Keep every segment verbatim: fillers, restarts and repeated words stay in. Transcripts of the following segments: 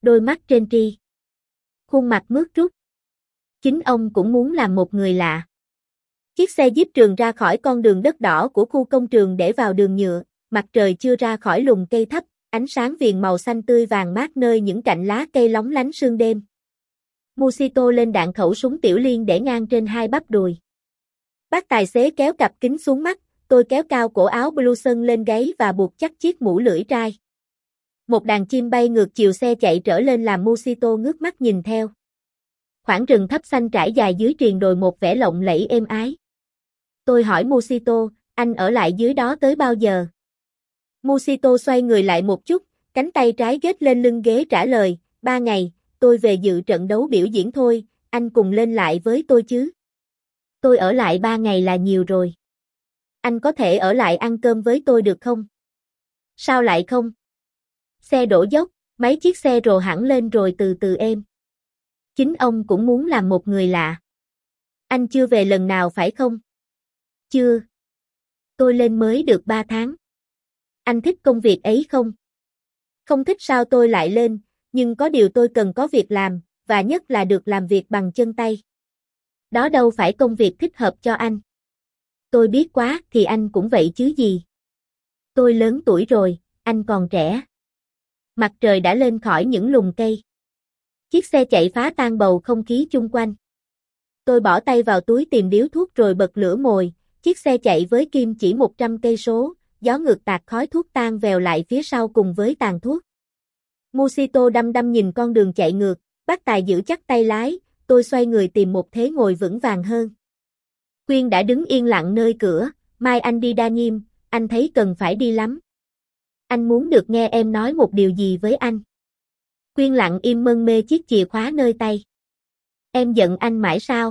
đôi mắt trên tri. Khuôn mặt mướt rút. Chính ông cũng muốn làm một người lạ. Chiếc xe Jeep trường ra khỏi con đường đất đỏ của khu công trường để vào đường nhựa, mặt trời chưa ra khỏi lùm cây thấp, ánh sáng viền màu xanh tươi vàng mát nơi những cạnh lá cây lóng lánh sương đêm. Musito lên đạn khẩu súng tiểu liên để ngang trên hai bắp đùi. Bác tài xế kéo cặp kính xuống mắt, tôi kéo cao cổ áo blouson lên gáy và buộc chắc chiếc mũ lưỡi trai. Một đàn chim bay ngược chiều xe chạy trở lên làm Musito ngước mắt nhìn theo. Khoảng rừng thấp xanh trải dài dưới triền đồi một vẻ lộng lẫy êm ái. Tôi hỏi Musito, anh ở lại dưới đó tới bao giờ? Musito xoay người lại một chút, cánh tay trái ghét lên lưng ghế trả lời, ba ngày, tôi về dự trận đấu biểu diễn thôi, anh cùng lên lại với tôi chứ? Tôi ở lại ba ngày là nhiều rồi. Anh có thể ở lại ăn cơm với tôi được không? Sao lại không? Xe đổ dốc, mấy chiếc xe rồ hẳn lên rồi từ từ êm. Chính ông cũng muốn làm một người lạ. Anh chưa về lần nào phải không? Chưa. Tôi lên mới được ba tháng. Anh thích công việc ấy không? Không thích sao tôi lại lên, nhưng có điều tôi cần có việc làm, và nhất là được làm việc bằng chân tay. Đó đâu phải công việc thích hợp cho anh. Tôi biết quá thì anh cũng vậy chứ gì. Tôi lớn tuổi rồi, anh còn trẻ. Mặt trời đã lên khỏi những lùm cây. Chiếc xe chạy phá tan bầu không khí chung quanh. Tôi bỏ tay vào túi tìm điếu thuốc rồi bật lửa mồi, chiếc xe chạy với kim chỉ một trăm cây số, gió ngược tạt khói thuốc tan vèo lại phía sau cùng với tàn thuốc. Musito đăm đăm nhìn con đường chạy ngược, bác tài giữ chắc tay lái, tôi xoay người tìm một thế ngồi vững vàng hơn. Quyên đã đứng yên lặng nơi cửa, mai anh đi đa nhiêm, anh thấy cần phải đi lắm. Anh muốn được nghe em nói một điều gì với anh. Quyên lặng im mân mê chiếc chìa khóa nơi tay. Em giận anh mãi sao?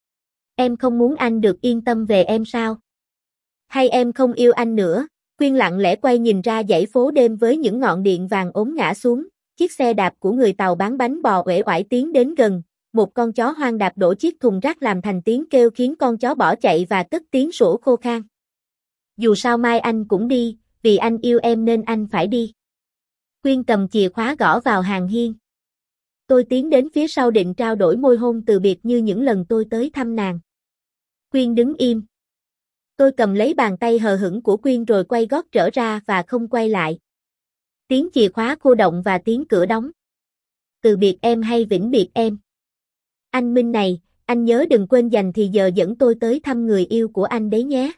Em không muốn anh được yên tâm về em sao? Hay em không yêu anh nữa? Quyên lặng lẽ quay nhìn ra dãy phố đêm với những ngọn điện vàng ốm ngã xuống, chiếc xe đạp của người Tàu bán bánh bò uể oải tiến đến gần, một con chó hoang đạp đổ chiếc thùng rác làm thành tiếng kêu khiến con chó bỏ chạy và cất tiếng sủa khô khan. Dù sao mai anh cũng đi, vì anh yêu em nên anh phải đi. Quyên cầm chìa khóa gõ vào hàng hiên. Tôi tiến đến phía sau định trao đổi môi hôn từ biệt như những lần tôi tới thăm nàng. Quyên đứng im. Tôi cầm lấy bàn tay hờ hững của Quyên rồi quay gót trở ra và không quay lại. Tiếng chìa khóa cô động và tiếng cửa đóng. Từ biệt em hay vĩnh biệt em? Anh Minh này, anh nhớ đừng quên dành thì giờ dẫn tôi tới thăm người yêu của anh đấy nhé.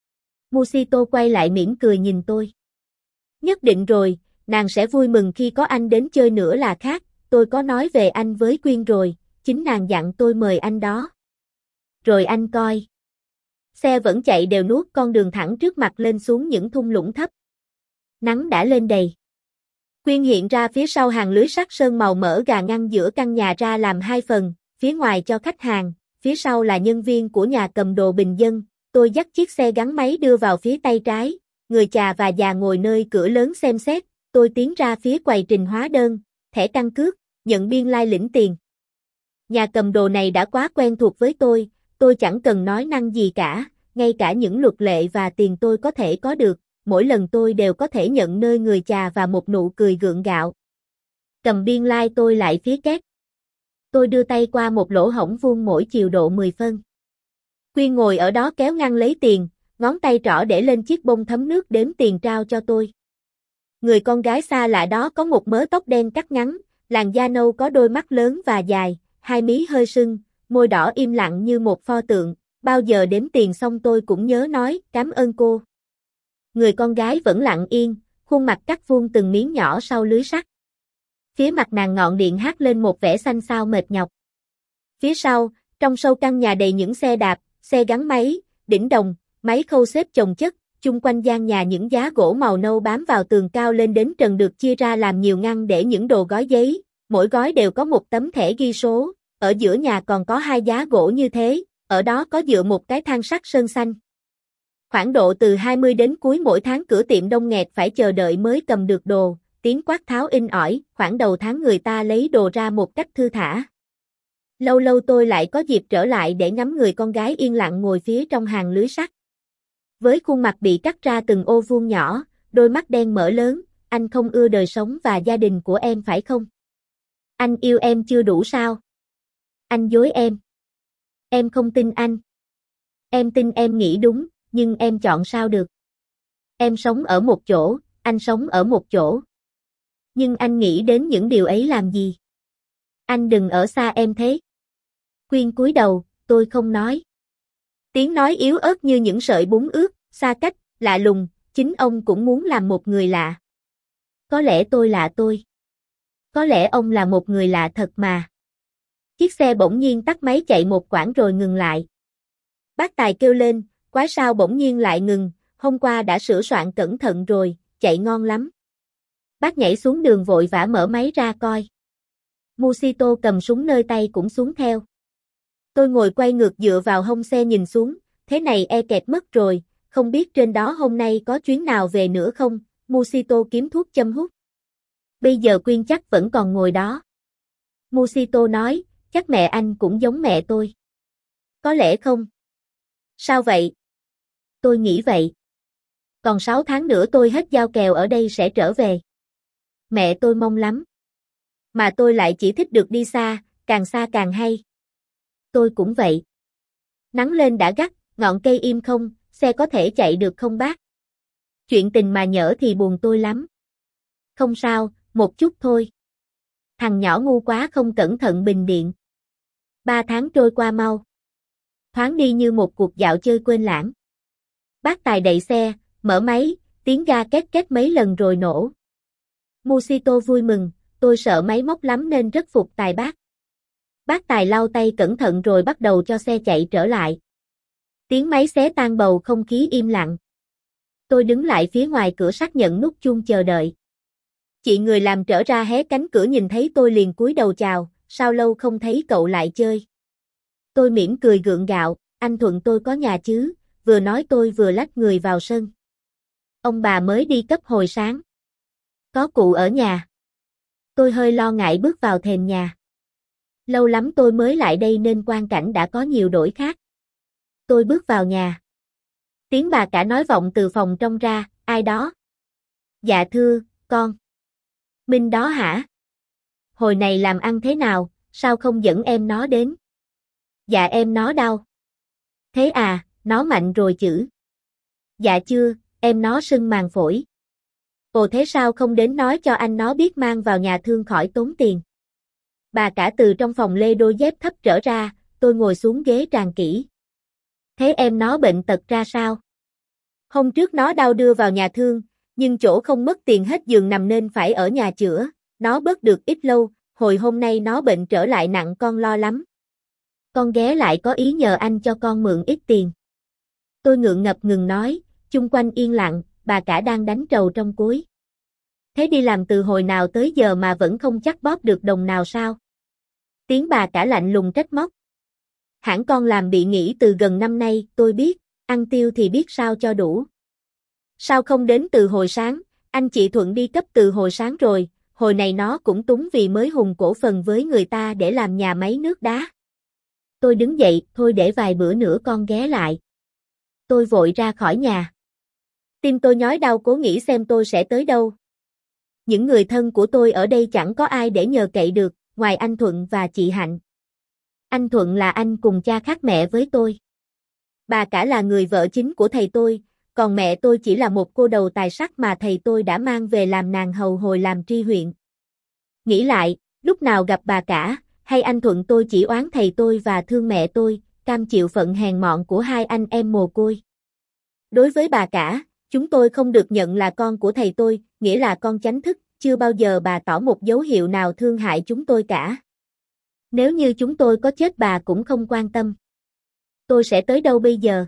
Musito quay lại mỉm cười nhìn tôi. Nhất định rồi, nàng sẽ vui mừng khi có anh đến chơi nữa là khác, tôi có nói về anh với Quyên rồi, chính nàng dặn tôi mời anh đó. Rồi anh coi. Xe vẫn chạy đều nuốt con đường thẳng trước mặt lên xuống những thung lũng thấp. Nắng đã lên đầy. Quyên hiện ra phía sau hàng lưới sắt sơn màu mỡ gà ngăn giữa căn nhà ra làm hai phần, phía ngoài cho khách hàng, phía sau là nhân viên của nhà cầm đồ bình dân. Tôi dắt chiếc xe gắn máy đưa vào phía tay trái, người chà và già ngồi nơi cửa lớn xem xét, tôi tiến ra phía quầy trình hóa đơn, thẻ căn cước, nhận biên lai lĩnh tiền. Nhà cầm đồ này đã quá quen thuộc với tôi, tôi chẳng cần nói năng gì cả, ngay cả những luật lệ và tiền tôi có thể có được, mỗi lần tôi đều có thể nhận nơi người chà và một nụ cười gượng gạo. Cầm biên lai tôi lại phía két. Tôi đưa tay qua một lỗ hổng vuông mỗi chiều độ mười phân. Quyên ngồi ở đó kéo ngăn lấy tiền, ngón tay trỏ để lên chiếc bông thấm nước đếm tiền trao cho tôi. Người con gái xa lạ đó có một mớ tóc đen cắt ngắn, làn da nâu có đôi mắt lớn và dài, hai mí hơi sưng, môi đỏ im lặng như một pho tượng, bao giờ đếm tiền xong tôi cũng nhớ nói, cảm ơn cô. Người con gái vẫn lặng yên, khuôn mặt cắt vuông từng miếng nhỏ sau lưới sắt. Phía mặt nàng ngọn điện hát lên một vẻ xanh xao mệt nhọc. Phía sau, trong sâu căn nhà đầy những xe đạp, xe gắn máy, đỉnh đồng, máy khâu xếp chồng chất, chung quanh gian nhà những giá gỗ màu nâu bám vào tường cao lên đến trần được chia ra làm nhiều ngăn để những đồ gói giấy, mỗi gói đều có một tấm thẻ ghi số, ở giữa nhà còn có hai giá gỗ như thế, ở đó có dựa một cái thang sắt sơn xanh. Khoảng độ từ hai mươi đến cuối mỗi tháng cửa tiệm đông nghẹt phải chờ đợi mới cầm được đồ, tiếng quát tháo inh ỏi, khoảng đầu tháng người ta lấy đồ ra một cách thư thả. Lâu lâu tôi lại có dịp trở lại để ngắm người con gái yên lặng ngồi phía trong hàng lưới sắt. Với khuôn mặt bị cắt ra từng ô vuông nhỏ, đôi mắt đen mở lớn, anh không ưa đời sống và gia đình của em phải không? Anh yêu em chưa đủ sao? Anh dối em. Em không tin anh. Em tin em nghĩ đúng, nhưng em chọn sao được? Em sống ở một chỗ, anh sống ở một chỗ. Nhưng anh nghĩ đến những điều ấy làm gì? Anh đừng ở xa em thế. Quyên cúi đầu, tôi không nói. Tiếng nói yếu ớt như những sợi bún ướt, xa cách, lạ lùng, chính ông cũng muốn làm một người lạ. Có lẽ tôi lạ tôi. Có lẽ ông là một người lạ thật mà. Chiếc xe bỗng nhiên tắt máy chạy một quãng rồi ngừng lại. Bác Tài kêu lên, quái sao bỗng nhiên lại ngừng, hôm qua đã sửa soạn cẩn thận rồi, chạy ngon lắm. Bác nhảy xuống đường vội vã mở máy ra coi. Musito cầm súng nơi tay cũng xuống theo. Tôi ngồi quay ngược dựa vào hông xe nhìn xuống, thế này e kẹt mất rồi, không biết trên đó hôm nay có chuyến nào về nữa không, Musito kiếm thuốc châm hút. Bây giờ Quyên chắc vẫn còn ngồi đó. Musito nói, chắc mẹ anh cũng giống mẹ tôi. Có lẽ không. Sao vậy? Tôi nghĩ vậy. Còn sáu tháng nữa tôi hết giao kèo ở đây sẽ trở về. Mẹ tôi mong lắm. Mà tôi lại chỉ thích được đi xa, càng xa càng hay. Tôi cũng vậy. Nắng lên đã gắt, ngọn cây im không, xe có thể chạy được không bác? Chuyện tình mà nhỡ thì buồn tôi lắm. Không sao, một chút thôi. Thằng nhỏ ngu quá không cẩn thận bình điện. Ba tháng trôi qua mau. Thoáng đi như một cuộc dạo chơi quên lãng. Bác Tài đẩy xe, mở máy, tiếng ga két két mấy lần rồi nổ. Musito vui mừng, tôi sợ máy móc lắm nên rất phục Tài bác. Bác Tài lau tay cẩn thận rồi bắt đầu cho xe chạy trở lại. Tiếng máy xé tan bầu không khí im lặng. Tôi đứng lại phía ngoài cửa sắt nhận nút chuông chờ đợi. Chị người làm trở ra hé cánh cửa nhìn thấy tôi liền cúi đầu chào, sao lâu không thấy cậu lại chơi. Tôi mỉm cười gượng gạo, anh Thuận tôi có nhà chứ, vừa nói tôi vừa lách người vào sân. Ông bà mới đi cấp hồi sáng. Có cụ ở nhà. Tôi hơi lo ngại bước vào thềm nhà. Lâu lắm tôi mới lại đây nên quang cảnh đã có nhiều đổi khác. Tôi bước vào nhà. Tiếng bà cả nói vọng từ phòng trong ra, ai đó? Dạ thưa, con. Minh đó hả? Hồi này làm ăn thế nào, sao không dẫn em nó đến? Dạ em nó đau. Thế à, nó mạnh rồi chữ. Dạ chưa, em nó sưng màng phổi. Ồ thế sao không đến nói cho anh nó biết mang vào nhà thương khỏi tốn tiền. Bà cả từ trong phòng lê đôi dép thấp trở ra, tôi ngồi xuống ghế tràn kỹ. Thế em nó bệnh tật ra sao? Hôm trước nó đau đưa vào nhà thương, nhưng chỗ không mất tiền hết giường nằm nên phải ở nhà chữa, nó bớt được ít lâu, hồi hôm nay nó bệnh trở lại nặng con lo lắm. Con ghé lại có ý nhờ anh cho con mượn ít tiền. Tôi ngượng ngập ngừng nói, chung quanh yên lặng, bà cả đang đánh trầu trong cối. Thế đi làm từ hồi nào tới giờ mà vẫn không chắc bóp được đồng nào sao? Tiếng bà cả lạnh lùng trách móc. Hãng con làm bị nghỉ từ gần năm nay, tôi biết, ăn tiêu thì biết sao cho đủ. Sao không đến từ hồi sáng, anh chị Thuận đi cấp từ hồi sáng rồi, hồi này nó cũng túng vì mới hùng cổ phần với người ta để làm nhà máy nước đá. Tôi đứng dậy, thôi để vài bữa nữa con ghé lại. Tôi vội ra khỏi nhà. Tim tôi nhói đau cố nghĩ xem tôi sẽ tới đâu. Những người thân của tôi ở đây chẳng có ai để nhờ cậy được, ngoài anh Thuận và chị Hạnh. Anh Thuận là anh cùng cha khác mẹ với tôi. Bà cả là người vợ chính của thầy tôi, còn mẹ tôi chỉ là một cô đầu tài sắc mà thầy tôi đã mang về làm nàng hầu hồi làm tri huyện. Nghĩ lại, lúc nào gặp bà cả, hay anh Thuận tôi chỉ oán thầy tôi và thương mẹ tôi, cam chịu phận hèn mọn của hai anh em mồ côi. Đối với bà cả, chúng tôi không được nhận là con của thầy tôi, nghĩa là con chánh thức, chưa bao giờ bà tỏ một dấu hiệu nào thương hại chúng tôi cả. Nếu như chúng tôi có chết bà cũng không quan tâm. Tôi sẽ tới đâu bây giờ?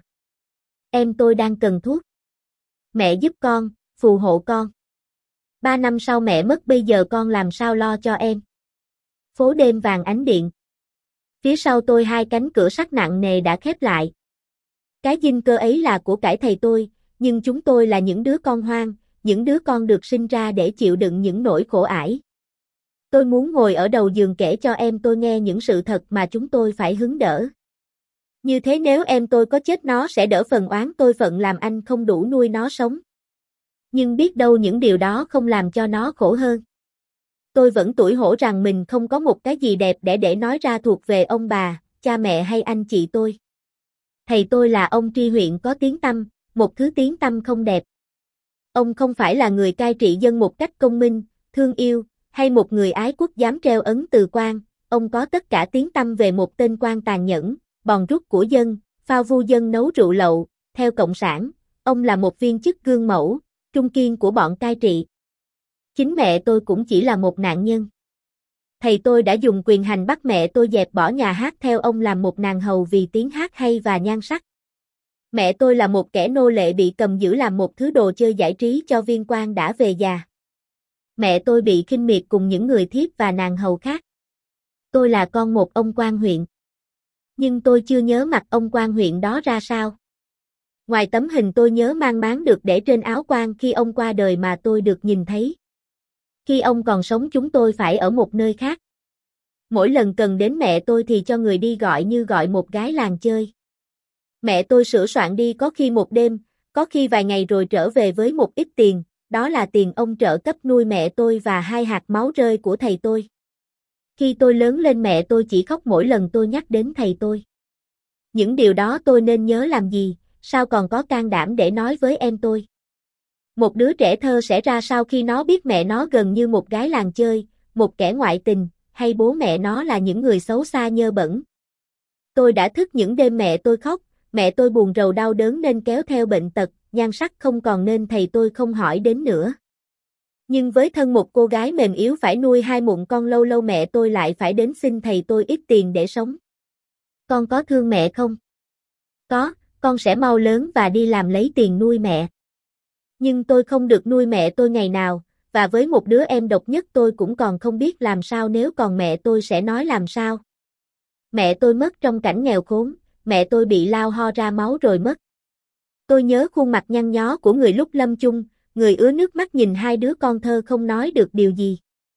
Em tôi đang cần thuốc. Mẹ giúp con, phù hộ con. Ba năm sau mẹ mất bây giờ con làm sao lo cho em? Phố đêm vàng ánh điện. Phía sau tôi hai cánh cửa sắt nặng nề đã khép lại. Cái dinh cơ ấy là của cải thầy tôi, nhưng chúng tôi là những đứa con hoang, những đứa con được sinh ra để chịu đựng những nỗi khổ ải. Tôi muốn ngồi ở đầu giường kể cho em tôi nghe những sự thật mà chúng tôi phải hứng đỡ. Như thế nếu em tôi có chết nó sẽ đỡ phần oán tôi phận làm anh không đủ nuôi nó sống. Nhưng biết đâu những điều đó không làm cho nó khổ hơn. Tôi vẫn tủi hổ rằng mình không có một cái gì đẹp để để nói ra thuộc về ông bà, cha mẹ hay anh chị tôi. Thầy tôi là ông tri huyện có tiếng tăm, một thứ tiếng tăm không đẹp. Ông không phải là người cai trị dân một cách công minh, thương yêu, hay một người ái quốc dám treo ấn từ quan. Ông có tất cả tiếng tăm về một tên quan tàn nhẫn, bòn rút của dân, phao vu dân nấu rượu lậu. Theo Cộng sản, ông là một viên chức gương mẫu, trung kiên của bọn cai trị. Chính mẹ tôi cũng chỉ là một nạn nhân. Thầy tôi đã dùng quyền hành bắt mẹ tôi dẹp bỏ nhà hát theo ông làm một nàng hầu vì tiếng hát hay và nhan sắc. Mẹ tôi là một kẻ nô lệ bị cầm giữ làm một thứ đồ chơi giải trí cho viên quan đã về già. Mẹ tôi bị khinh miệt cùng những người thiếp và nàng hầu khác. Tôi là con một ông quan huyện. Nhưng tôi chưa nhớ mặt ông quan huyện đó ra sao. Ngoài tấm hình tôi nhớ mang máng được để trên áo quan khi ông qua đời mà tôi được nhìn thấy. Khi ông còn sống chúng tôi phải ở một nơi khác. Mỗi lần cần đến mẹ tôi thì cho người đi gọi như gọi một gái làng chơi. Mẹ tôi sửa soạn đi có khi một đêm, có khi vài ngày rồi trở về với một ít tiền, đó là tiền ông trợ cấp nuôi mẹ tôi và hai hạt máu rơi của thầy tôi. Khi tôi lớn lên mẹ tôi chỉ khóc mỗi lần tôi nhắc đến thầy tôi. Những điều đó tôi nên nhớ làm gì, sao còn có can đảm để nói với em tôi. Một đứa trẻ thơ sẽ ra sao khi nó biết mẹ nó gần như một gái làng chơi, một kẻ ngoại tình, hay bố mẹ nó là những người xấu xa nhơ bẩn. Tôi đã thức những đêm mẹ tôi khóc, mẹ tôi buồn rầu đau đớn nên kéo theo bệnh tật, nhan sắc không còn nên thầy tôi không hỏi đến nữa. Nhưng với thân một cô gái mềm yếu phải nuôi hai mụn con lâu lâu mẹ tôi lại phải đến xin thầy tôi ít tiền để sống. Con có thương mẹ không? Có, con sẽ mau lớn và đi làm lấy tiền nuôi mẹ. Nhưng tôi không được nuôi mẹ tôi ngày nào, và với một đứa em độc nhất tôi cũng còn không biết làm sao nếu còn mẹ tôi sẽ nói làm sao. Mẹ tôi mất trong cảnh nghèo khốn, mẹ tôi bị lao ho ra máu rồi mất. Tôi nhớ khuôn mặt nhăn nhó của người lúc lâm chung, người ứa nước mắt nhìn hai đứa con thơ không nói được điều gì.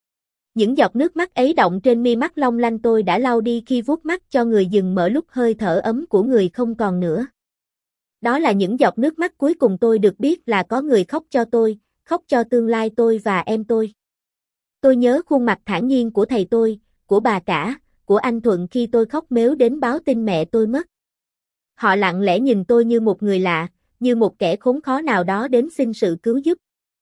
Những giọt nước mắt ấy đọng trên mi mắt long lanh tôi đã lau đi khi vuốt mắt cho người dừng mở lúc hơi thở ấm của người không còn nữa. Đó là những giọt nước mắt cuối cùng tôi được biết là có người khóc cho tôi, khóc cho tương lai tôi và em tôi. Tôi nhớ khuôn mặt thản nhiên của thầy tôi, của bà cả, của anh Thuận khi tôi khóc mếu đến báo tin mẹ tôi mất. Họ lặng lẽ nhìn tôi như một người lạ, như một kẻ khốn khó nào đó đến xin sự cứu giúp.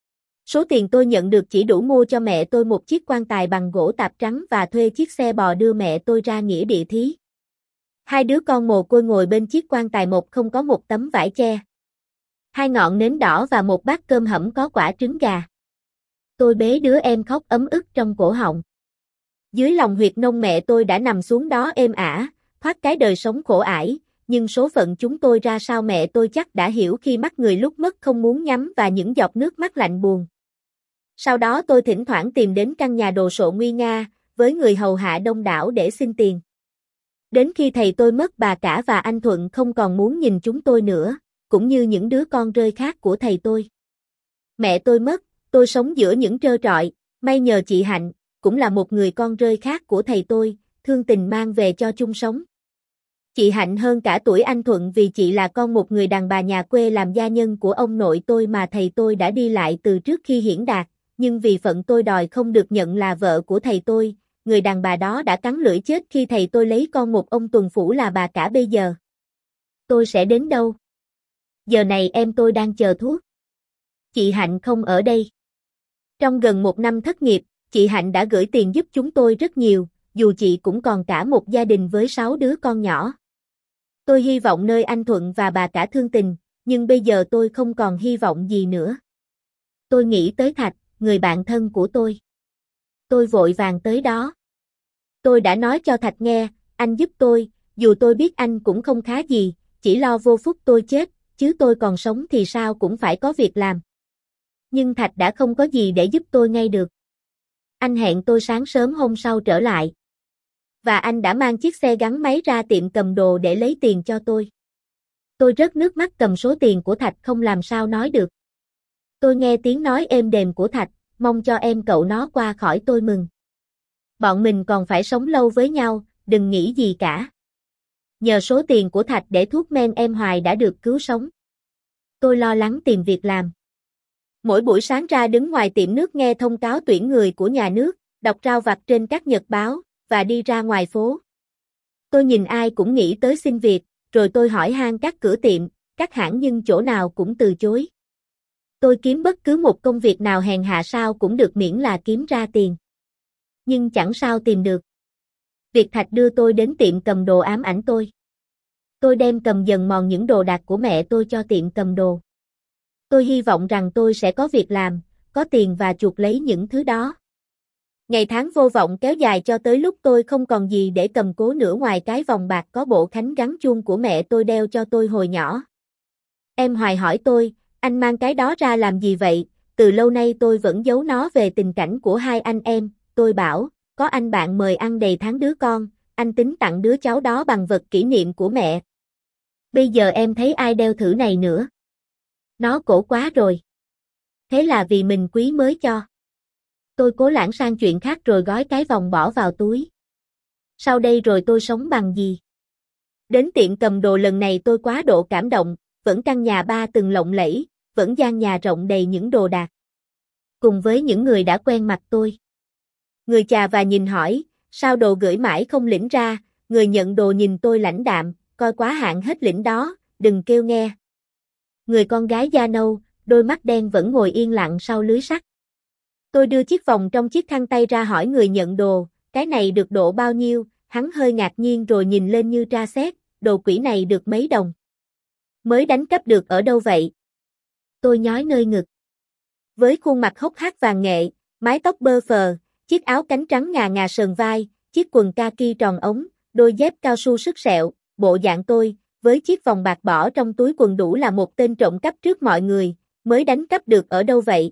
Số tiền tôi nhận được chỉ đủ mua cho mẹ tôi một chiếc quan tài bằng gỗ tạp trắng và thuê chiếc xe bò đưa mẹ tôi ra nghĩa địa thí. Hai đứa con mồ côi ngồi bên chiếc quan tài một không có một tấm vải che. Hai ngọn nến đỏ và một bát cơm hẩm có quả trứng gà. Tôi bế đứa em khóc ấm ức trong cổ họng. Dưới lòng huyệt nông mẹ tôi đã nằm xuống đó êm ả, thoát cái đời sống khổ ải, nhưng số phận chúng tôi ra sao mẹ tôi chắc đã hiểu khi mắt người lúc mất không muốn nhắm và những giọt nước mắt lạnh buồn. Sau đó tôi thỉnh thoảng tìm đến căn nhà đồ sộ nguy nga, với người hầu hạ đông đảo để xin tiền. Đến khi thầy tôi mất bà cả và anh Thuận không còn muốn nhìn chúng tôi nữa, cũng như những đứa con rơi khác của thầy tôi. Mẹ tôi mất, tôi sống giữa những trơ trọi, may nhờ chị Hạnh, cũng là một người con rơi khác của thầy tôi, thương tình mang về cho chung sống. Chị Hạnh hơn cả tuổi anh Thuận vì chị là con một người đàn bà nhà quê làm gia nhân của ông nội tôi mà thầy tôi đã đi lại từ trước khi hiển đạt, nhưng vì phận tôi đòi không được nhận là vợ của thầy tôi, người đàn bà đó đã cắn lưỡi chết khi thầy tôi lấy con một ông tuần phủ là bà cả bây giờ. Tôi sẽ đến đâu? Giờ này em tôi đang chờ thuốc. Chị Hạnh không ở đây. Trong gần một năm thất nghiệp, chị Hạnh đã gửi tiền giúp chúng tôi rất nhiều, dù chị cũng còn cả một gia đình với sáu đứa con nhỏ. Tôi hy vọng nơi anh Thuận và bà cả thương tình, nhưng bây giờ tôi không còn hy vọng gì nữa. Tôi nghĩ tới Thạch, người bạn thân của tôi. Tôi vội vàng tới đó. Tôi đã nói cho Thạch nghe, anh giúp tôi, dù tôi biết anh cũng không khá gì, chỉ lo vô phúc tôi chết, chứ tôi còn sống thì sao cũng phải có việc làm. Nhưng Thạch đã không có gì để giúp tôi ngay được. Anh hẹn tôi sáng sớm hôm sau trở lại. Và anh đã mang chiếc xe gắn máy ra tiệm cầm đồ để lấy tiền cho tôi. Tôi rớt nước mắt cầm số tiền của Thạch không làm sao nói được. Tôi nghe tiếng nói êm đềm của Thạch, mong cho em cậu nó qua khỏi tôi mừng. Bọn mình còn phải sống lâu với nhau, đừng nghĩ gì cả. Nhờ số tiền của Thạch để thuốc men em Hoài đã được cứu sống. Tôi lo lắng tìm việc làm. Mỗi buổi sáng ra đứng ngoài tiệm nước nghe thông cáo tuyển người của nhà nước, đọc rao vặt trên các nhật báo, và đi ra ngoài phố. Tôi nhìn ai cũng nghĩ tới xin việc, rồi tôi hỏi han các cửa tiệm, các hãng nhưng chỗ nào cũng từ chối. Tôi kiếm bất cứ một công việc nào hèn hạ sao cũng được miễn là kiếm ra tiền. Nhưng chẳng sao tìm được. Việt Thạch đưa tôi đến tiệm cầm đồ ám ảnh tôi. Tôi đem cầm dần mòn những đồ đạc của mẹ tôi cho tiệm cầm đồ. Tôi hy vọng rằng tôi sẽ có việc làm, có tiền và chuộc lấy những thứ đó. Ngày tháng vô vọng kéo dài cho tới lúc tôi không còn gì để cầm cố nữa ngoài cái vòng bạc có bộ khánh gắn chuông của mẹ tôi đeo cho tôi hồi nhỏ. Em Hoài hỏi tôi, anh mang cái đó ra làm gì vậy? Từ lâu nay tôi vẫn giấu nó về tình cảnh của hai anh em. Tôi bảo, có anh bạn mời ăn đầy tháng đứa con, anh tính tặng đứa cháu đó bằng vật kỷ niệm của mẹ. Bây giờ em thấy ai đeo thử này nữa. Nó cổ quá rồi. Thế là vì mình quý mới cho. Tôi cố lãng sang chuyện khác rồi gói cái vòng bỏ vào túi. Sau đây rồi tôi sống bằng gì? Đến tiệm cầm đồ lần này tôi quá độ cảm động, vẫn căn nhà ba tầng lộng lẫy, vẫn gian nhà rộng đầy những đồ đạc. Cùng với những người đã quen mặt tôi. Người chà và nhìn hỏi, sao đồ gửi mãi không lĩnh ra? Người nhận đồ nhìn tôi lãnh đạm, coi quá hạn hết lĩnh đó, đừng kêu nghe. Người con gái da nâu, đôi mắt đen vẫn ngồi yên lặng sau lưới sắt. Tôi đưa chiếc vòng trong chiếc khăn tay ra hỏi người nhận đồ, cái này được độ bao nhiêu? Hắn hơi ngạc nhiên rồi nhìn lên như tra xét, đồ quỷ này được mấy đồng? Mới đánh cắp được ở đâu vậy? Tôi nhói nơi ngực. Với khuôn mặt hốc hác vàng nghệ, mái tóc bơ phờ, chiếc áo cánh trắng ngà ngà sờn vai, chiếc quần kaki tròn ống, đôi dép cao su sức sẹo, bộ dạng tôi, với chiếc vòng bạc bỏ trong túi quần đủ là một tên trộm cắp trước mọi người, mới đánh cắp được ở đâu vậy?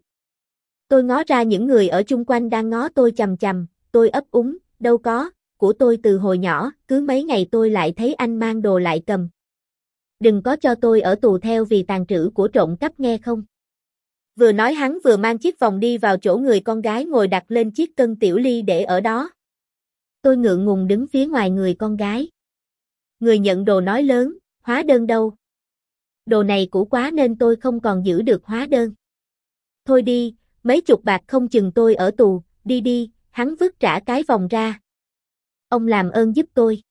Tôi ngó ra những người ở chung quanh đang ngó tôi chằm chằm, tôi ấp úng, đâu có, của tôi từ hồi nhỏ, cứ mấy ngày tôi lại thấy anh mang đồ lại cầm. Đừng có cho tôi ở tù theo vì tàn trữ của trộm cắp nghe không? Vừa nói hắn vừa mang chiếc vòng đi vào chỗ người con gái ngồi đặt lên chiếc cân tiểu ly để ở đó. Tôi ngượng ngùng đứng phía ngoài người con gái. Người nhận đồ nói lớn, hóa đơn đâu? Đồ này cũ quá nên tôi không còn giữ được hóa đơn. Thôi đi, mấy chục bạc không chừng tôi ở tù, đi đi, hắn vứt trả cái vòng ra. Ông làm ơn giúp tôi.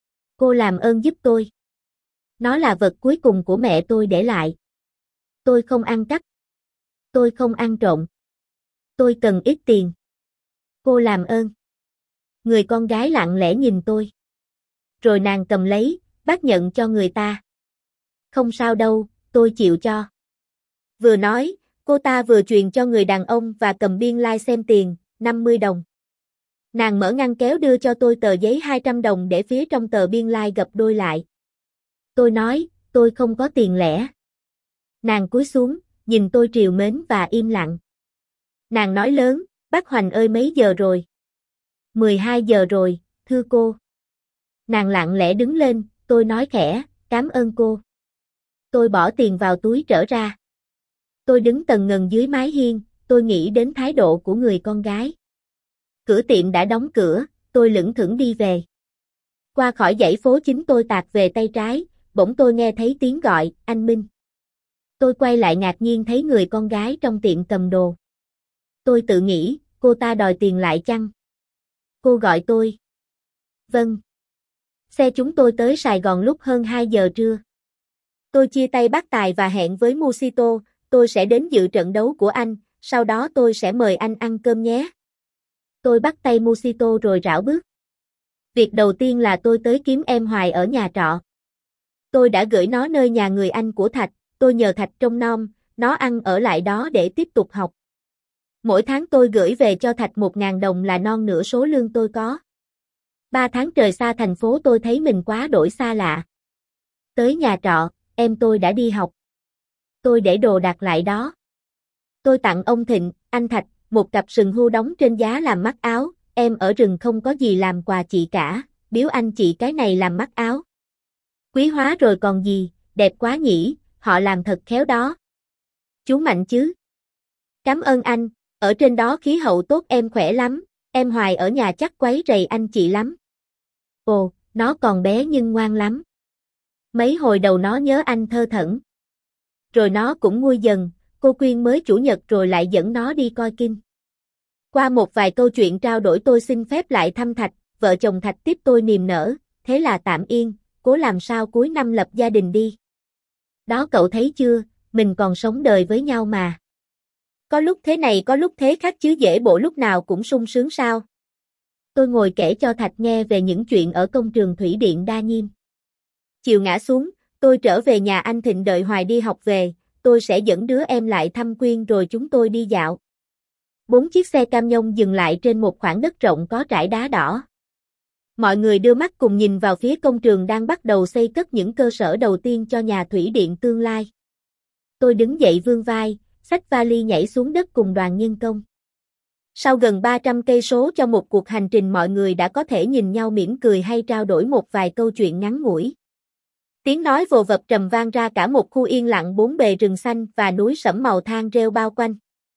Cô làm ơn giúp tôi. Nó là vật cuối cùng của mẹ tôi để lại. Tôi không ăn cắp. Tôi không ăn trộm. Tôi cần ít tiền. Cô làm ơn. Người con gái lặng lẽ nhìn tôi. Rồi nàng cầm lấy, bác nhận cho người ta. Không sao đâu, tôi chịu cho. Vừa nói, cô ta vừa truyền cho người đàn ông và cầm biên lai xem tiền, năm mươi đồng. Nàng mở ngăn kéo đưa cho tôi tờ giấy hai trăm đồng để phía trong tờ biên lai gập đôi lại. Tôi nói, tôi không có tiền lẻ. Nàng cúi xuống, nhìn tôi trìu mến và im lặng. Nàng nói lớn, bác Hoành ơi mấy giờ rồi? mười hai giờ rồi, thưa cô. Nàng lặng lẽ đứng lên, tôi nói khẽ, cảm ơn cô. Tôi bỏ tiền vào túi trở ra. Tôi đứng tần ngần dưới mái hiên, tôi nghĩ đến thái độ của người con gái. Cửa tiệm đã đóng cửa, tôi lững thững đi về. Qua khỏi dãy phố chính tôi tạt về tay trái, bỗng tôi nghe thấy tiếng gọi, anh Minh. Tôi quay lại ngạc nhiên thấy người con gái trong tiệm cầm đồ. Tôi tự nghĩ, cô ta đòi tiền lại chăng? Cô gọi tôi. Vâng. Xe chúng tôi tới Sài Gòn lúc hơn hai giờ trưa. Tôi chia tay bác Tài và hẹn với Musito, tôi sẽ đến dự trận đấu của anh, sau đó tôi sẽ mời anh ăn cơm nhé. Tôi bắt tay Musito rồi rảo bước. Việc đầu tiên là tôi tới kiếm em Hoài ở nhà trọ. Tôi đã gửi nó nơi nhà người anh của Thạch, tôi nhờ Thạch trông nom, nó ăn ở lại đó để tiếp tục học. Mỗi tháng tôi gửi về cho Thạch một ngàn đồng là non nửa số lương tôi có. Ba tháng trời xa thành phố tôi thấy mình quá đổi xa lạ. Tới nhà trọ, em tôi đã đi học. Tôi để đồ đặt lại đó. Tôi tặng ông Thịnh, anh Thạch, một cặp sừng hươu đóng trên giá làm mắc áo, em ở rừng không có gì làm quà chị cả, biếu anh chị cái này làm mắc áo. Quý hóa rồi còn gì, đẹp quá nhỉ, họ làm thật khéo đó. Chú mạnh chứ? Cảm ơn anh, ở trên đó khí hậu tốt em khỏe lắm, em Hoài ở nhà chắc quấy rầy anh chị lắm. Ồ, nó còn bé nhưng ngoan lắm. Mấy hồi đầu nó nhớ anh thơ thẩn. Rồi nó cũng nguôi dần, cô Quyên mới chủ nhật rồi lại dẫn nó đi coi kinh. Qua Qua một vài câu chuyện trao đổi tôi xin phép lại thăm Thạch, vợ chồng Thạch tiếp tôi niềm nở, thế là tạm yên, cố làm sao cuối năm lập gia đình đi. Đó cậu thấy chưa, mình còn sống đời với nhau mà. Có lúc thế này có lúc thế khác chứ dễ bộ lúc nào cũng sung sướng sao. Tôi ngồi kể cho Thạch nghe về những chuyện ở công trường thủy điện Đa Nhiêm. Chiều ngã xuống, tôi trở về nhà anh Thịnh đợi Hoài đi học về, tôi sẽ dẫn đứa em lại thăm Quyên rồi chúng tôi đi dạo. Bốn chiếc xe cam nhông dừng lại trên một khoảng đất rộng có trải đá đỏ. Mọi người đưa mắt cùng nhìn vào phía công trường đang bắt đầu xây cất những cơ sở đầu tiên cho nhà thủy điện tương lai. Tôi đứng dậy vươn vai, xách vali nhảy xuống đất cùng đoàn nhân công. Sau gần ba trăm cây số cho một cuộc hành trình mọi người đã có thể nhìn nhau mỉm cười hay trao đổi một vài câu chuyện ngắn ngủi. Tiếng nói vồ vập trầm vang ra cả một khu yên lặng bốn bề rừng xanh và núi sẫm màu than rêu bao quanh.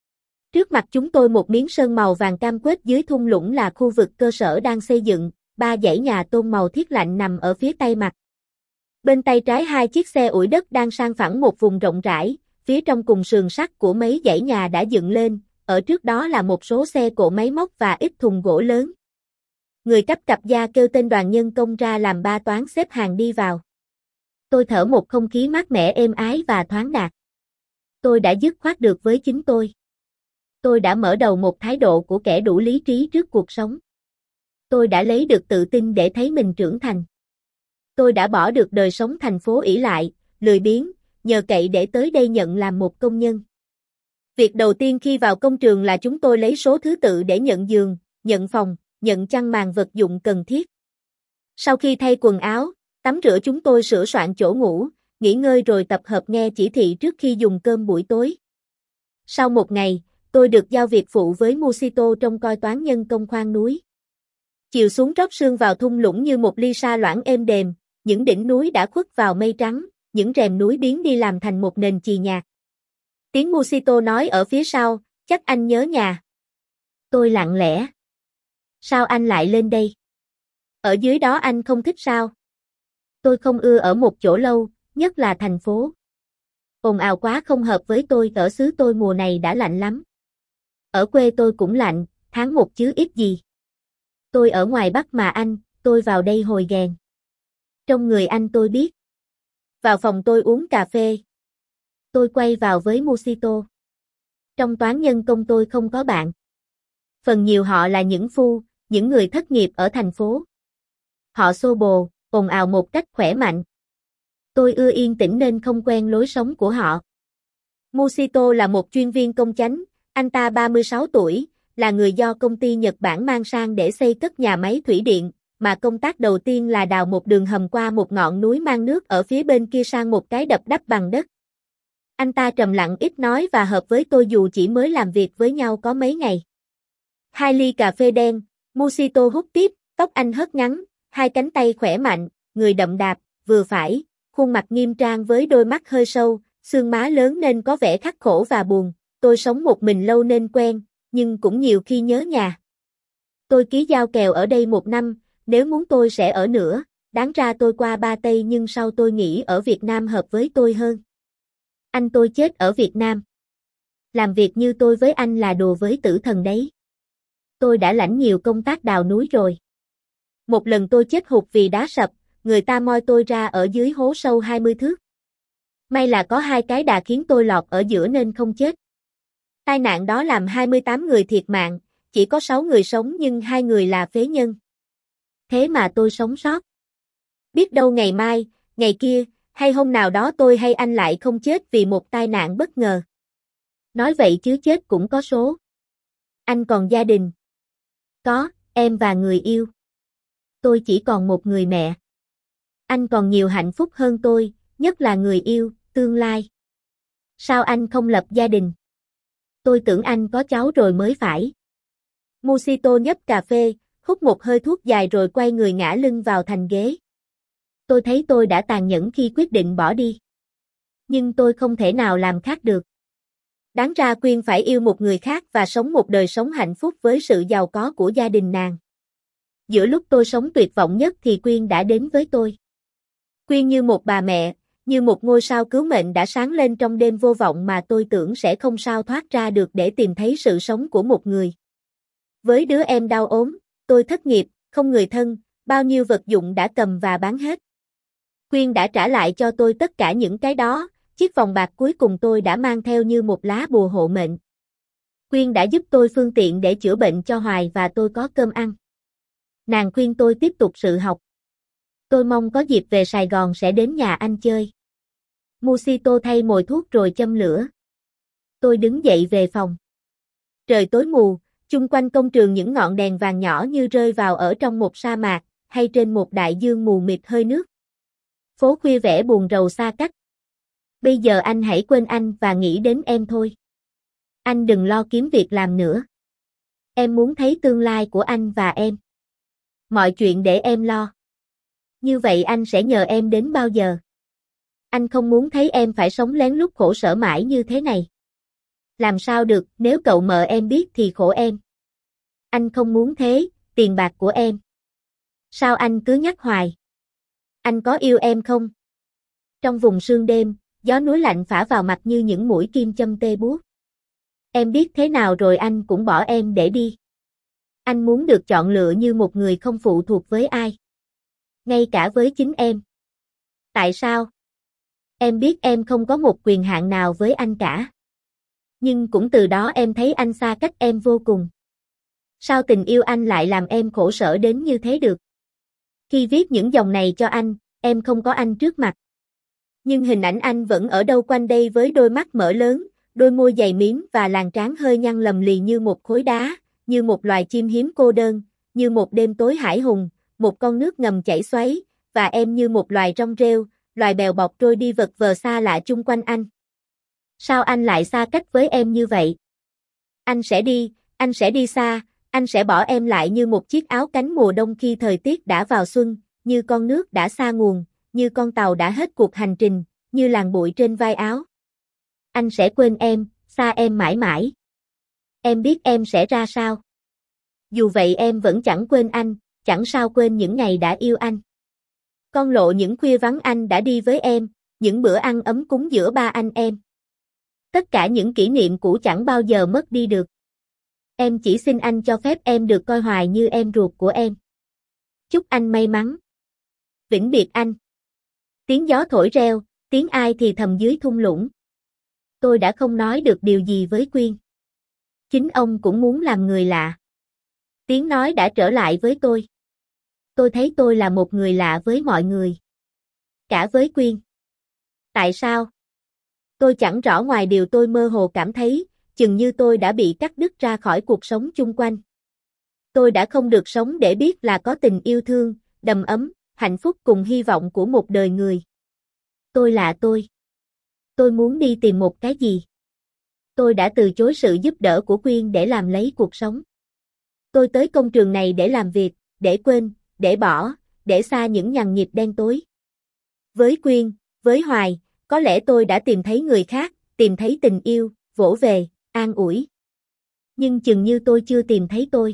Trước mặt chúng tôi một miếng sơn màu vàng cam quết dưới thung lũng là khu vực cơ sở đang xây dựng, ba dãy nhà tôn màu thiết lạnh nằm ở phía tây mặt. Bên tay trái hai chiếc xe ủi đất đang sang phẳng một vùng rộng rãi, phía trong cùng sườn sắt của mấy dãy nhà đã dựng lên, ở trước đó là một số xe cộ máy móc và ít thùng gỗ lớn. Người cấp cặp da kêu tên đoàn nhân công ra làm ba toán xếp hàng đi vào. Tôi thở một không khí mát mẻ êm ái và thoáng đạt. Tôi đã dứt khoát được với chính tôi. Tôi đã mở đầu một thái độ của kẻ đủ lý trí trước cuộc sống. Tôi đã lấy được tự tin để thấy mình trưởng thành. Tôi đã bỏ được đời sống thành phố ỷ lại, lười biếng, nhờ cậy để tới đây nhận làm một công nhân. Việc đầu tiên khi vào công trường là chúng tôi lấy số thứ tự để nhận giường, nhận phòng, nhận chăn màn vật dụng cần thiết. Sau khi thay quần áo, tắm rửa chúng tôi sửa soạn chỗ ngủ, nghỉ ngơi rồi tập hợp nghe chỉ thị trước khi dùng cơm buổi tối. Sau một ngày, tôi được giao việc phụ với Musito trong coi toán nhân công khoan núi. Chiều xuống rót sương vào thung lũng như một ly sa loãng êm đềm, những đỉnh núi đã khuất vào mây trắng, những rèm núi biến đi làm thành một nền chì nhạc. Tiếng Musito nói ở phía sau, chắc anh nhớ nhà. Tôi lặng lẽ. Sao anh lại lên đây? Ở dưới đó anh không thích sao? Tôi không ưa ở một chỗ lâu, nhất là thành phố. Ồn ào quá không hợp với tôi, ở xứ tôi mùa này đã lạnh lắm. Ở quê tôi cũng lạnh, tháng một chứ ít gì. Tôi ở ngoài Bắc mà anh, tôi vào đây hồi ghen. Trong người anh tôi biết. Vào phòng tôi uống cà phê. Tôi quay vào với Musito. Trong toán nhân công tôi không có bạn. Phần nhiều họ là những phu, những người thất nghiệp ở thành phố. Họ xô bồ, ồn ào một cách khỏe mạnh. Tôi ưa yên tĩnh nên không quen lối sống của họ. Musito là một chuyên viên công chánh, anh ta ba mươi sáu tuổi, là người do công ty Nhật Bản mang sang để xây cất nhà máy thủy điện, mà công tác đầu tiên là đào một đường hầm qua một ngọn núi mang nước ở phía bên kia sang một cái đập đắp bằng đất. Anh ta trầm lặng ít nói và hợp với tôi dù chỉ mới làm việc với nhau có mấy ngày. Hai ly cà phê đen, Musito hút tiếp, tóc anh hớt ngắn, hai cánh tay khỏe mạnh, người đậm đạp, vừa phải, khuôn mặt nghiêm trang với đôi mắt hơi sâu, xương má lớn nên có vẻ khắc khổ và buồn. Tôi sống một mình lâu nên quen, nhưng cũng nhiều khi nhớ nhà. Tôi ký giao kèo ở đây một năm, nếu muốn tôi sẽ ở nữa, đáng ra tôi qua Ba Tây nhưng sau tôi nghĩ ở Việt Nam hợp với tôi hơn. Anh tôi chết ở Việt Nam. Làm việc như tôi với anh là đùa với tử thần đấy. Tôi đã lãnh nhiều công tác đào núi rồi. Một lần tôi chết hụt vì đá sập, người ta moi tôi ra ở dưới hố sâu hai mươi thước. May là có hai cái đà khiến tôi lọt ở giữa nên không chết. Tai nạn đó làm hai mươi tám người thiệt mạng, chỉ có sáu người sống nhưng hai người là phế nhân. Thế mà tôi sống sót. Biết đâu ngày mai, ngày kia, hay hôm nào đó tôi hay anh lại không chết vì một tai nạn bất ngờ. Nói vậy chứ chết cũng có số. Anh còn gia đình. Có, em và người yêu. Tôi chỉ còn một người mẹ. Anh còn nhiều hạnh phúc hơn tôi, nhất là người yêu, tương lai. Sao anh không lập gia đình? Tôi tưởng anh có cháu rồi mới phải. Musito nhấp cà phê, hút một hơi thuốc dài rồi quay người ngã lưng vào thành ghế. Tôi thấy tôi đã tàn nhẫn khi quyết định bỏ đi. Nhưng tôi không thể nào làm khác được. Đáng ra Quyên phải yêu một người khác và sống một đời sống hạnh phúc với sự giàu có của gia đình nàng. Giữa lúc tôi sống tuyệt vọng nhất thì Quyên đã đến với tôi. Quyên như một bà mẹ, như một ngôi sao cứu mệnh đã sáng lên trong đêm vô vọng mà tôi tưởng sẽ không sao thoát ra được để tìm thấy sự sống của một người. Với đứa em đau ốm, tôi thất nghiệp, không người thân, bao nhiêu vật dụng đã cầm và bán hết. Quyên đã trả lại cho tôi tất cả những cái đó, chiếc vòng bạc cuối cùng tôi đã mang theo như một lá bùa hộ mệnh. Quyên đã giúp tôi phương tiện để chữa bệnh cho Hoài và tôi có cơm ăn. Nàng khuyên tôi tiếp tục sự học. Tôi mong có dịp về Sài Gòn sẽ đến nhà anh chơi. Musito thay mồi thuốc rồi châm lửa. Tôi đứng dậy về phòng. Trời tối mù, chung quanh công trường những ngọn đèn vàng nhỏ như rơi vào ở trong một sa mạc, hay trên một đại dương mù mịt hơi nước. Phố khuya vẻ buồn rầu xa cách. Bây giờ anh hãy quên anh và nghĩ đến em thôi. Anh đừng lo kiếm việc làm nữa. Em muốn thấy tương lai của anh và em. Mọi chuyện để em lo. Như vậy anh sẽ nhờ em đến bao giờ? Anh không muốn thấy em phải sống lén lút khổ sở mãi như thế này. Làm sao được, nếu cậu mợ em biết thì khổ em. Anh không muốn thế, tiền bạc của em. Sao anh cứ nhắc hoài? Anh có yêu em không? Trong vùng sương đêm, gió núi lạnh phả vào mặt như những mũi kim châm tê buốt. Em biết thế nào rồi anh cũng bỏ em để đi. Anh muốn được chọn lựa như một người không phụ thuộc với ai. Ngay cả với chính em. Tại sao? Em biết em không có một quyền hạn nào với anh cả. Nhưng cũng từ đó em thấy anh xa cách em vô cùng. Sao tình yêu anh lại làm em khổ sở đến như thế được? Khi viết những dòng này cho anh, em không có anh trước mặt. Nhưng hình ảnh anh vẫn ở đâu quanh đây với đôi mắt mở lớn, đôi môi dày mím và làn trán hơi nhăn lầm lì như một khối đá, như một loài chim hiếm cô đơn, như một đêm tối hải hùng, một con nước ngầm chảy xoáy, và em như một loài rong rêu, loài bèo bọt trôi đi vật vờ xa lạ chung quanh anh. Sao anh lại xa cách với em như vậy? Anh sẽ đi, anh sẽ đi xa, anh sẽ bỏ em lại như một chiếc áo cánh mùa đông khi thời tiết đã vào xuân, như con nước đã xa nguồn, như con tàu đã hết cuộc hành trình, như làn bụi trên vai áo. Anh sẽ quên em, xa em mãi mãi. Em biết em sẽ ra sao. Dù vậy em vẫn chẳng quên anh, chẳng sao quên những ngày đã yêu anh. Con lộ những khuya vắng anh đã đi với em, những bữa ăn ấm cúng giữa ba anh em. Tất cả những kỷ niệm cũ chẳng bao giờ mất đi được. Em chỉ xin anh cho phép em được coi Hoài như em ruột của em. Chúc anh may mắn. Vĩnh biệt anh. Tiếng gió thổi reo, tiếng ai thì thầm dưới thung lũng. Tôi đã không nói được điều gì với Quyên. Chính ông cũng muốn làm người lạ. Tiếng nói đã trở lại với tôi. Tôi thấy tôi là một người lạ với mọi người. Cả với Quyên. Tại sao? Tôi chẳng rõ ngoài điều tôi mơ hồ cảm thấy, chừng như tôi đã bị cắt đứt ra khỏi cuộc sống chung quanh. Tôi đã không được sống để biết là có tình yêu thương, đầm ấm, hạnh phúc cùng hy vọng của một đời người. Tôi là tôi. Tôi muốn đi tìm một cái gì. Tôi đã từ chối sự giúp đỡ của Quyên để làm lấy cuộc sống. Tôi tới công trường này để làm việc, để quên, để bỏ, để xa những nhằn nhịp đen tối. Với Quyên, với Hoài, có lẽ tôi đã tìm thấy người khác, tìm thấy tình yêu, vỗ về, an ủi. Nhưng chừng như tôi chưa tìm thấy tôi.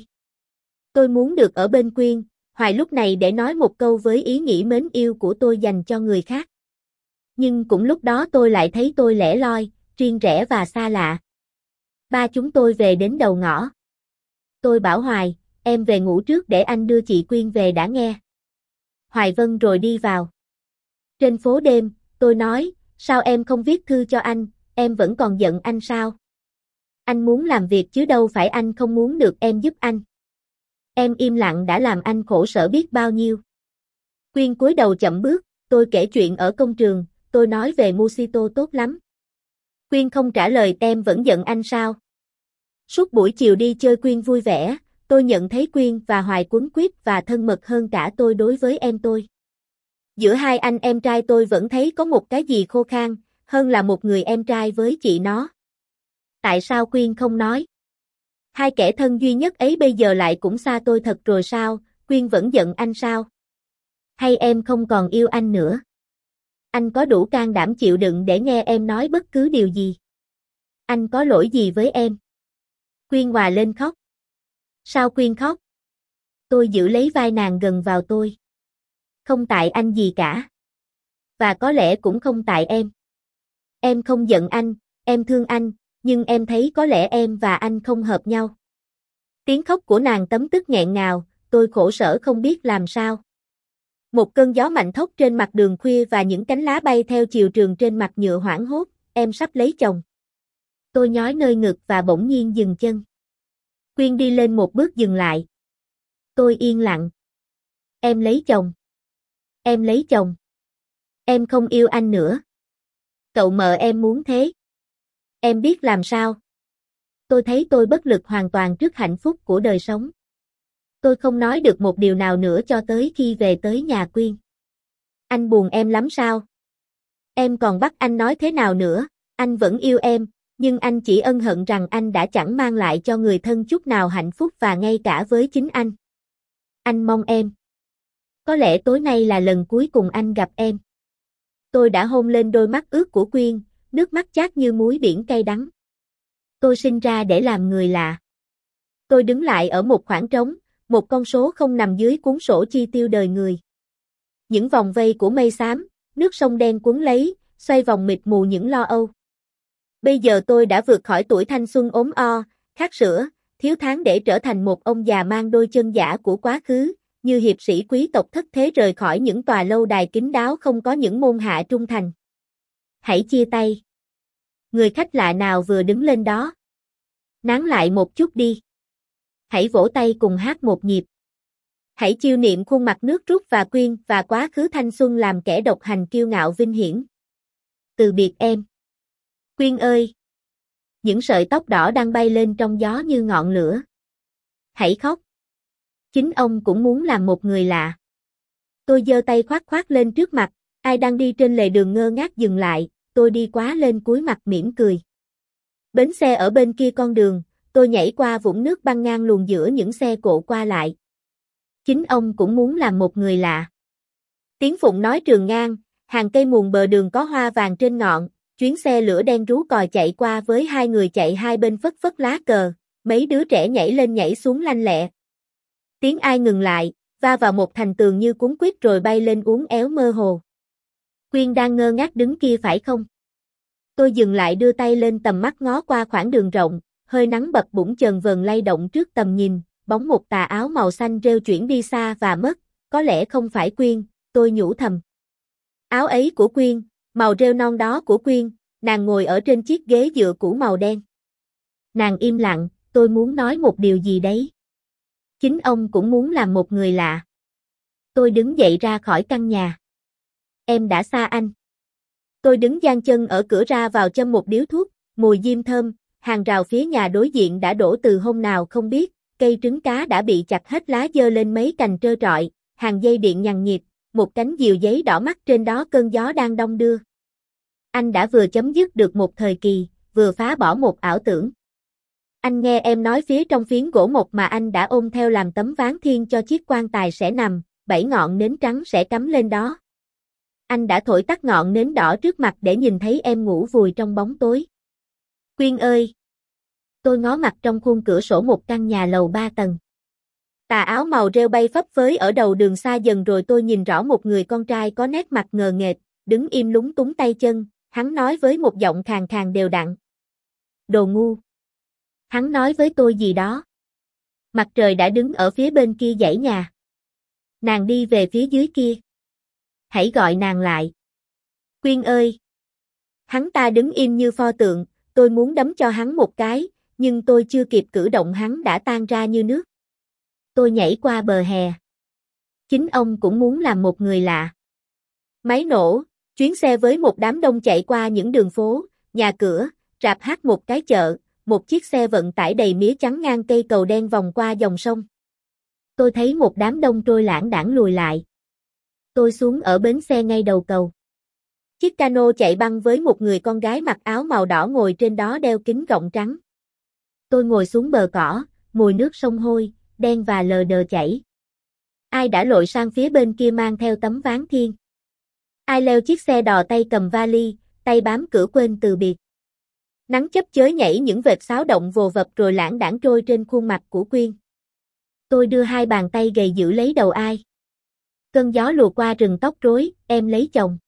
Tôi muốn được ở bên Quyên, Hoài lúc này để nói một câu với ý nghĩ mến yêu của tôi dành cho người khác. Nhưng cũng lúc đó tôi lại thấy tôi lẻ loi, riêng rẽ và xa lạ. Ba chúng tôi về đến đầu ngõ. Tôi bảo Hoài, em về ngủ trước để anh đưa chị Quyên về đã nghe. Hoài vâng rồi đi vào. Trên phố đêm, tôi nói, sao em không viết thư cho anh, em vẫn còn giận anh sao? Anh muốn làm việc chứ đâu phải anh không muốn được em giúp anh. Em im lặng đã làm anh khổ sở biết bao nhiêu. Quyên cúi đầu chậm bước, tôi kể chuyện ở công trường, tôi nói về Musito tốt lắm. Quyên không trả lời, em vẫn giận anh sao? Suốt buổi chiều đi chơi Quyên vui vẻ, tôi nhận thấy Quyên và Hoài quấn quýt và thân mật hơn cả tôi đối với em tôi. Giữa hai anh em trai tôi vẫn thấy có một cái gì khô khan, hơn là một người em trai với chị nó. Tại sao Quyên không nói? Hai kẻ thân duy nhất ấy bây giờ lại cũng xa tôi thật rồi sao, Quyên vẫn giận anh sao? Hay em không còn yêu anh nữa? Anh có đủ can đảm chịu đựng để nghe em nói bất cứ điều gì? Anh có lỗi gì với em? Quyên hòa lên khóc. Sao Quyên khóc? Tôi giữ lấy vai nàng gần vào tôi. Không tại anh gì cả. Và có lẽ cũng không tại em. Em không giận anh, em thương anh, nhưng em thấy có lẽ em và anh không hợp nhau. Tiếng khóc của nàng tấm tức nghẹn ngào, tôi khổ sở không biết làm sao. Một cơn gió mạnh thốc trên mặt đường khuya và những cánh lá bay theo chiều trường trên mặt nhựa hoảng hốt, em sắp lấy chồng. Tôi nhói nơi ngực và bỗng nhiên dừng chân. Quyên đi lên một bước dừng lại. Tôi yên lặng. Em lấy chồng. Em lấy chồng. Em không yêu anh nữa. Cậu mợ em muốn thế. Em biết làm sao. Tôi thấy tôi bất lực hoàn toàn trước hạnh phúc của đời sống. Tôi không nói được một điều nào nữa cho tới khi về tới nhà Quyên. Anh buồn em lắm sao? Em còn bắt anh nói thế nào nữa, anh vẫn yêu em, nhưng anh chỉ ân hận rằng anh đã chẳng mang lại cho người thân chút nào hạnh phúc và ngay cả với chính anh. Anh mong em. Có lẽ tối nay là lần cuối cùng anh gặp em. Tôi đã hôn lên đôi mắt ướt của Quyên, nước mắt chát như muối biển cay đắng. Tôi sinh ra để làm người lạ. Tôi đứng lại ở một khoảng trống, một con số không nằm dưới cuốn sổ chi tiêu đời người. Những vòng vây của mây xám, nước sông đen cuốn lấy, xoay vòng mịt mù những lo âu. Bây giờ tôi đã vượt khỏi tuổi thanh xuân ốm o, khát sữa, thiếu tháng để trở thành một ông già mang đôi chân giả của quá khứ, như hiệp sĩ quý tộc thất thế rời khỏi những tòa lâu đài kín đáo không có những môn hạ trung thành. Hãy chia tay. Người khách lạ nào vừa đứng lên đó. Nán lại một chút đi. Hãy vỗ tay cùng hát một nhịp. Hãy chiêu niệm khuôn mặt nước Trúc và Quyên và quá khứ thanh xuân làm kẻ độc hành kiêu ngạo vinh hiển. Từ biệt em. Quyên ơi! Những sợi tóc đỏ đang bay lên trong gió như ngọn lửa. Hãy khóc. Chính ông cũng muốn làm một người lạ. Tôi giơ tay khoát khoát lên trước mặt, ai đang đi trên lề đường ngơ ngác dừng lại, tôi đi quá lên cúi mặt mỉm cười. Bến xe ở bên kia con đường, tôi nhảy qua vũng nước băng ngang luồng giữa những xe cộ qua lại. Chính ông cũng muốn làm một người lạ. Tiếng phụng nói trường ngang, hàng cây muồng bờ đường có hoa vàng trên ngọn, chuyến xe lửa đen rú còi chạy qua với hai người chạy hai bên phất phất lá cờ, mấy đứa trẻ nhảy lên nhảy xuống lanh lẹ. Tiếng ai ngừng lại, va vào một thành tường như cuốn quýt rồi bay lên uốn éo mơ hồ. Quyên đang ngơ ngác đứng kia phải không? Tôi dừng lại đưa tay lên tầm mắt ngó qua khoảng đường rộng, hơi nắng bập bủng chờn vờn lay động trước tầm nhìn, bóng một tà áo màu xanh rêu chuyển đi xa và mất, có lẽ không phải Quyên, tôi nhủ thầm. Áo ấy của Quyên, màu rêu non đó của Quyên, nàng ngồi ở trên chiếc ghế dựa cũ màu đen. Nàng im lặng, tôi muốn nói một điều gì đấy. Chính ông cũng muốn làm một người lạ. Tôi đứng dậy ra khỏi căn nhà. Em đã xa anh. Tôi đứng dang chân ở cửa ra vào châm một điếu thuốc, mùi diêm thơm, hàng rào phía nhà đối diện đã đổ từ hôm nào không biết, cây trứng cá đã bị chặt hết lá dơ lên mấy cành trơ trọi, hàng dây điện nhằn nhịp, một cánh diều giấy đỏ mắt trên đó cơn gió đang đong đưa. Anh đã vừa chấm dứt được một thời kỳ, vừa phá bỏ một ảo tưởng. Anh nghe em nói phía trong phiến gỗ mộc mà anh đã ôm theo làm tấm ván thiên cho chiếc quan tài sẽ nằm, bảy ngọn nến trắng sẽ cắm lên đó. Anh đã thổi tắt ngọn nến đỏ trước mặt để nhìn thấy em ngủ vùi trong bóng tối. Quyên ơi! Tôi ngó mặt trong khuôn cửa sổ một căn nhà lầu ba tầng. Tà áo màu rêu bay phấp phới ở đầu đường xa dần rồi tôi nhìn rõ một người con trai có nét mặt ngờ nghệch, đứng im lúng túng tay chân, hắn nói với một giọng khàn khàn đều đặn. Đồ ngu! Hắn nói với tôi gì đó. Mặt trời đã đứng ở phía bên kia dãy nhà. Nàng đi về phía dưới kia. Hãy gọi nàng lại. Quyên ơi! Hắn ta đứng im như pho tượng, tôi muốn đấm cho hắn một cái, nhưng tôi chưa kịp cử động hắn đã tan ra như nước. Tôi nhảy qua bờ hè. Chính ông cũng muốn làm một người lạ. Máy nổ, chuyến xe với một đám đông chạy qua những đường phố, nhà cửa, rạp hát một cái chợ, một chiếc xe vận tải đầy mía trắng ngang cây cầu đen vòng qua dòng sông. Tôi thấy một đám đông trôi lãng đãng lùi lại. Tôi xuống ở bến xe ngay đầu cầu. Chiếc cano chạy băng với một người con gái mặc áo màu đỏ ngồi trên đó đeo kính gọng trắng. Tôi ngồi xuống bờ cỏ, mùi nước sông hôi, đen và lờ đờ chảy. Ai đã lội sang phía bên kia mang theo tấm ván thiên? Ai leo chiếc xe đò tay cầm vali, tay bám cửa quên từ biệt? Nắng chấp chới nhảy những vệt xáo động vồ vập rồi lãng đãng trôi trên khuôn mặt của Quyên. Tôi đưa hai bàn tay gầy giữ lấy đầu ai. Cơn gió lùa qua rừng tóc rối, em lấy chồng.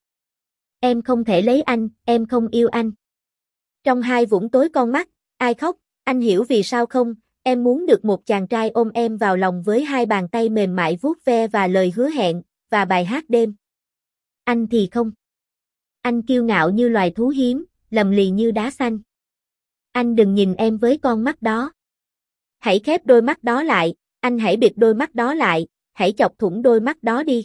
Em không thể lấy anh, em không yêu anh. Trong hai vũng tối con mắt, ai khóc, anh hiểu vì sao không, Em muốn được một chàng trai ôm em vào lòng với hai bàn tay mềm mại vuốt ve và lời hứa hẹn, và bài hát đêm. Anh thì không. Anh kiêu ngạo như loài thú hiếm, lầm lì như đá xanh. Anh đừng nhìn em với con mắt đó. Hãy khép đôi mắt đó lại, anh hãy bịt đôi mắt đó lại, hãy chọc thủng đôi mắt đó đi.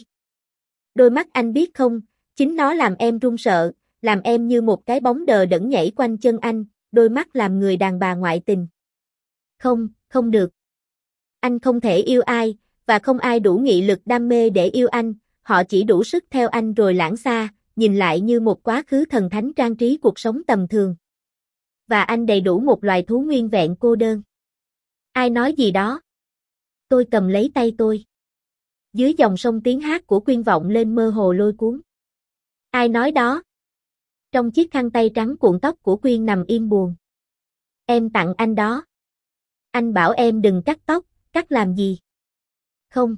Đôi mắt anh biết không, chính nó làm em run sợ, làm em như một cái bóng đờ đẫn nhảy quanh chân anh, đôi mắt làm người đàn bà ngoại tình. Không, không được. Anh không thể yêu ai, và không ai đủ nghị lực đam mê để yêu anh, họ chỉ đủ sức theo anh rồi lãng xa, nhìn lại như một quá khứ thần thánh trang trí cuộc sống tầm thường. Và anh đầy đủ một loài thú nguyên vẹn cô đơn. Ai nói gì đó? Tôi cầm lấy tay tôi. Dưới dòng sông tiếng hát của Quyên vọng lên mơ hồ lôi cuốn. Ai nói đó? Trong chiếc khăn tay trắng cuộn tóc của Quyên nằm im buồn. Em tặng anh đó. Anh bảo em đừng cắt tóc, cắt làm gì? Không.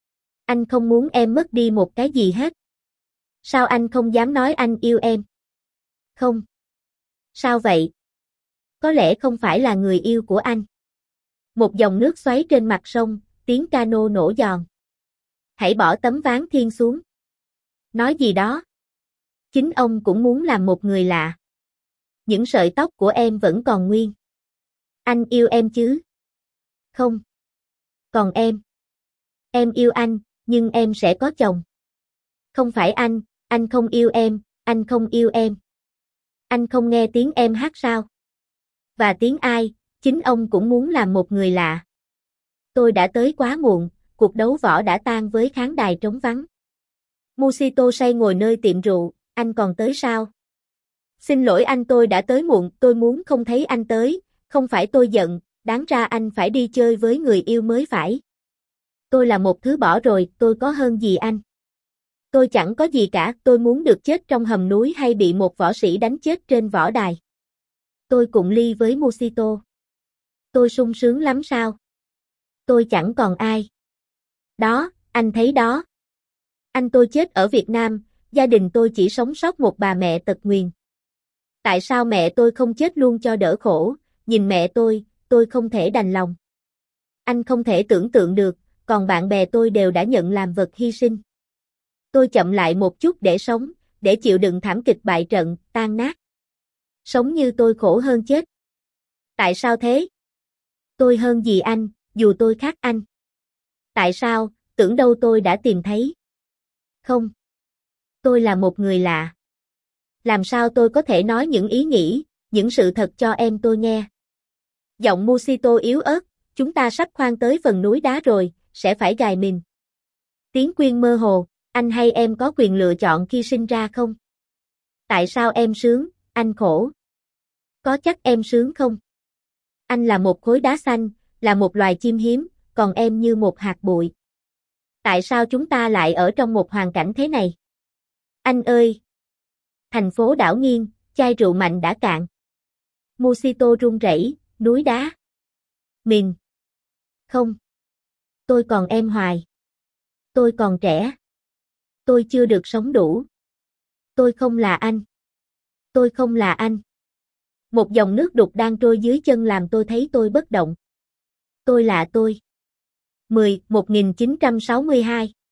Anh không muốn em mất đi một cái gì hết. Sao anh không dám nói anh yêu em? Không. Sao vậy? Có lẽ không phải là người yêu của anh. Một dòng nước xoáy trên mặt sông, tiếng cano nổ giòn. Hãy bỏ tấm ván thiên xuống. Nói gì đó? Chính ông cũng muốn làm một người lạ. Những sợi tóc của em vẫn còn nguyên. Anh yêu em chứ? Không. Còn em? Em yêu anh, nhưng em sẽ có chồng. Không phải anh, anh không yêu em, anh không yêu em. Anh không nghe tiếng em hát sao? Và tiếng ai, chính ông cũng muốn làm một người lạ. Tôi đã tới quá muộn, cuộc đấu võ đã tan với khán đài trống vắng. Musito say ngồi nơi tiệm rượu, anh còn tới sao? Xin lỗi anh, tôi đã tới muộn, tôi muốn không thấy anh tới, không phải tôi giận, đáng ra anh phải đi chơi với người yêu mới phải. Tôi là một thứ bỏ rồi, tôi có hơn gì anh? Tôi chẳng có gì cả, tôi muốn được chết trong hầm núi hay bị một võ sĩ đánh chết trên võ đài. Tôi cùng ly với Musito. Tôi sung sướng lắm sao? Tôi chẳng còn ai. Đó, anh thấy đó. Anh tôi chết ở Việt Nam, gia đình tôi chỉ sống sót một bà mẹ tật nguyền. Tại sao mẹ tôi không chết luôn cho đỡ khổ, nhìn mẹ tôi, tôi không thể đành lòng. Anh không thể tưởng tượng được, còn bạn bè tôi đều đã nhận làm vật hy sinh. Tôi chậm lại một chút để sống, để chịu đựng thảm kịch bại trận, tan nát. Sống như tôi khổ hơn chết. Tại sao thế? Tôi hơn gì anh, dù tôi khác anh. Tại sao, tưởng đâu tôi đã tìm thấy. Không. Tôi là một người lạ. Làm sao tôi có thể nói những ý nghĩ, những sự thật cho em tôi nghe? Giọng Musito yếu ớt, chúng ta sắp khoan tới phần núi đá rồi, sẽ phải gài mình. Tiếng Quyên mơ hồ, anh hay em có quyền lựa chọn khi sinh ra không? Tại sao em sướng, anh khổ? Có chắc em sướng không? Anh là một khối đá xanh, là một loài chim hiếm, còn em như một hạt bụi. Tại sao chúng ta lại ở trong một hoàn cảnh thế này? Anh ơi! Thành phố đảo nghiêng, chai rượu mạnh đã cạn. Musito run rẩy, núi đá. Mình. Không. Tôi còn em hoài. Tôi còn trẻ. Tôi chưa được sống đủ. Tôi không là anh. Tôi không là anh. Một dòng nước đục đang trôi dưới chân làm tôi thấy tôi bất động. Tôi là tôi. mười. một nghìn chín trăm sáu mươi hai